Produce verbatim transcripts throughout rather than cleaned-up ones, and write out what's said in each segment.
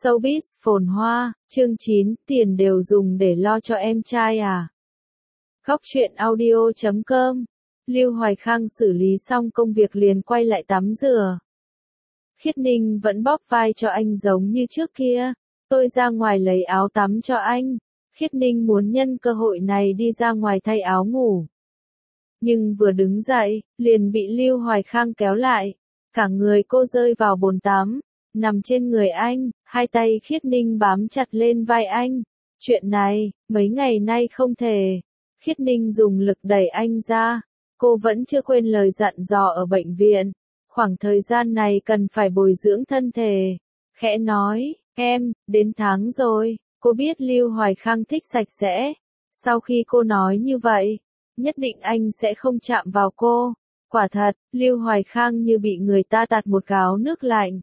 Showbiz phồn hoa, chương chín, tiền đều dùng để lo cho em trai à? Góc truyện audio chấm com. Lưu Hoài Khang xử lý xong công việc liền quay lại tắm rửa. Khiết Ninh vẫn bóp vai cho anh giống như trước kia. Tôi ra ngoài lấy áo tắm cho anh. Khiết Ninh muốn nhân cơ hội này đi ra ngoài thay áo ngủ. Nhưng vừa đứng dậy, liền bị Lưu Hoài Khang kéo lại. Cả người cô rơi vào bồn tắm, nằm trên người anh, hai tay Khiết Ninh bám chặt lên vai anh. Chuyện này, mấy ngày nay không thể. Khiết Ninh dùng lực đẩy anh ra. Cô vẫn chưa quên lời dặn dò ở bệnh viện. Khoảng thời gian này cần phải bồi dưỡng thân thể. Khẽ nói, em, đến tháng rồi. Cô biết Lưu Hoài Khang thích sạch sẽ. Sau khi cô nói như vậy, nhất định anh sẽ không chạm vào cô. Quả thật, Lưu Hoài Khang như bị người ta tạt một gáo nước lạnh.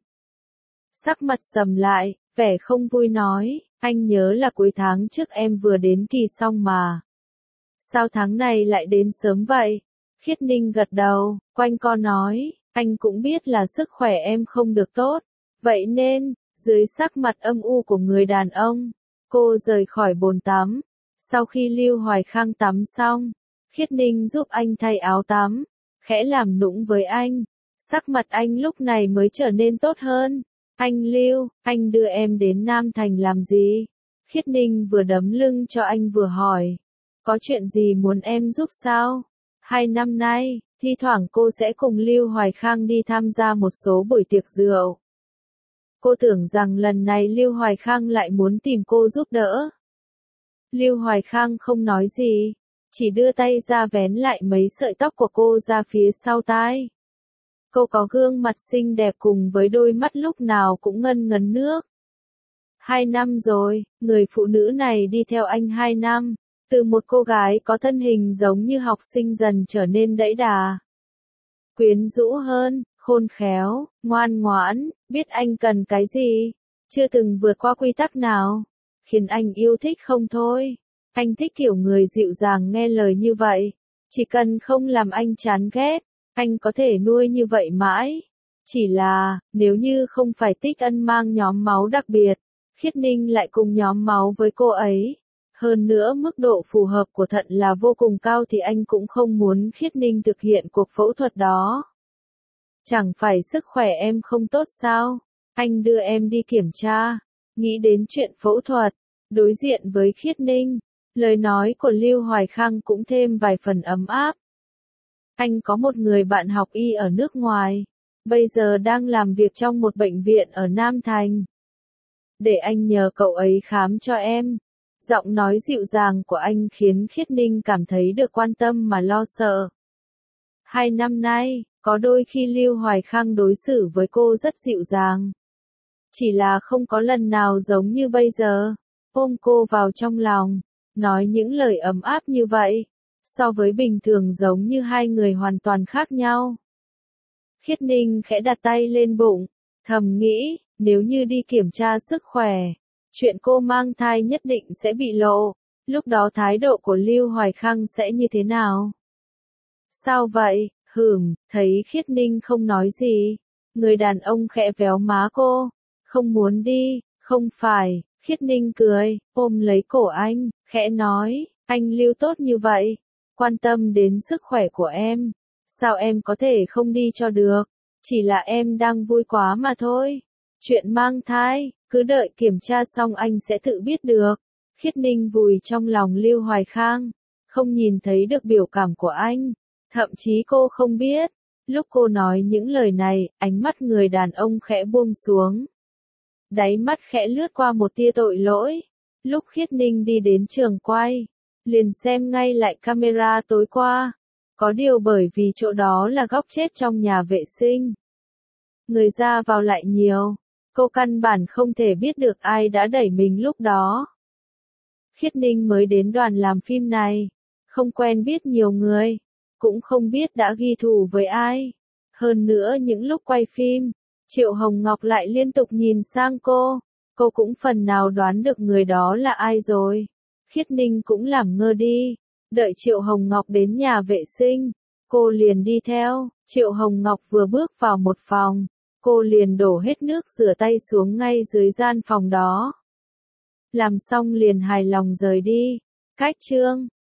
Sắc mặt sầm lại, vẻ không vui nói, anh nhớ là cuối tháng trước em vừa đến kỳ xong mà. Sao tháng này lại đến sớm vậy? Khiết Ninh gật đầu, quanh co nói, anh cũng biết là sức khỏe em không được tốt. Vậy nên, dưới sắc mặt âm u của người đàn ông, cô rời khỏi bồn tắm. Sau khi Lưu Hoài Khang tắm xong, Khiết Ninh giúp anh thay áo tắm, khẽ làm nũng với anh. Sắc mặt anh lúc này mới trở nên tốt hơn. Anh Lưu, anh đưa em đến Nam Thành làm gì? Khiết Ninh vừa đấm lưng cho anh vừa hỏi. Có chuyện gì muốn em giúp sao? Hai năm nay, thi thoảng cô sẽ cùng Lưu Hoài Khang đi tham gia một số buổi tiệc rượu. Cô tưởng rằng lần này Lưu Hoài Khang lại muốn tìm cô giúp đỡ. Lưu Hoài Khang không nói gì, chỉ đưa tay ra vén lại mấy sợi tóc của cô ra phía sau tai. Cô có gương mặt xinh đẹp cùng với đôi mắt lúc nào cũng ngân ngấn nước. Hai năm rồi, người phụ nữ này đi theo anh hai năm, từ một cô gái có thân hình giống như học sinh dần trở nên đẫy đà. Quyến rũ hơn, khôn khéo, ngoan ngoãn, biết anh cần cái gì, chưa từng vượt qua quy tắc nào, khiến anh yêu thích không thôi. Anh thích kiểu người dịu dàng nghe lời như vậy, chỉ cần không làm anh chán ghét. Anh có thể nuôi như vậy mãi. Chỉ là, nếu như không phải Tích Ân mang nhóm máu đặc biệt, Khiết Ninh lại cùng nhóm máu với cô ấy. Hơn nữa mức độ phù hợp của thận là vô cùng cao thì anh cũng không muốn Khiết Ninh thực hiện cuộc phẫu thuật đó. Chẳng phải sức khỏe em không tốt sao? Anh đưa em đi kiểm tra. Nghĩ đến chuyện phẫu thuật, đối diện với Khiết Ninh, lời nói của Lưu Hoài Khang cũng thêm vài phần ấm áp. Anh có một người bạn học y ở nước ngoài, bây giờ đang làm việc trong một bệnh viện ở Nam Thành. Để anh nhờ cậu ấy khám cho em. Giọng nói dịu dàng của anh khiến Khiết Ninh cảm thấy được quan tâm mà lo sợ. Hai năm nay, có đôi khi Lưu Hoài Khang đối xử với cô rất dịu dàng. Chỉ là không có lần nào giống như bây giờ, ôm cô vào trong lòng, nói những lời ấm áp như vậy. So với bình thường giống như hai người hoàn toàn khác nhau. Khiết Ninh khẽ đặt tay lên bụng, thầm nghĩ, nếu như đi kiểm tra sức khỏe, chuyện cô mang thai nhất định sẽ bị lộ, lúc đó thái độ của Lưu Hoài Khang sẽ như thế nào? Sao vậy? Hửm, thấy Khiết Ninh không nói gì, người đàn ông khẽ véo má cô, không muốn đi, không phải. Khiết Ninh cười, ôm lấy cổ anh, khẽ nói, anh Lưu tốt như vậy, quan tâm đến sức khỏe của em, sao em có thể không đi cho được, chỉ là em đang vui quá mà thôi. Chuyện mang thai, cứ đợi kiểm tra xong anh sẽ tự biết được. Khiết Ninh vùi trong lòng Lưu Hoài Khang, không nhìn thấy được biểu cảm của anh, thậm chí cô không biết, lúc cô nói những lời này, ánh mắt người đàn ông khẽ buông xuống. Đáy mắt khẽ lướt qua một tia tội lỗi. Lúc Khiết Ninh đi đến trường quay, liền xem ngay lại camera tối qua. Có điều bởi vì chỗ đó là góc chết trong nhà vệ sinh, người ra vào lại nhiều, cô căn bản không thể biết được ai đã đẩy mình lúc đó. Khiết Ninh mới đến đoàn làm phim này, không quen biết nhiều người, cũng không biết đã ghi thù với ai. Hơn nữa những lúc quay phim, Triệu Hồng Ngọc lại liên tục nhìn sang cô, cô cũng phần nào đoán được người đó là ai rồi. Khiết Ninh cũng làm ngơ đi, đợi Triệu Hồng Ngọc đến nhà vệ sinh, cô liền đi theo. Triệu Hồng Ngọc vừa bước vào một phòng, Cô liền đổ hết nước rửa tay xuống ngay dưới gian phòng đó. Làm xong liền hài lòng rời đi. Cách chương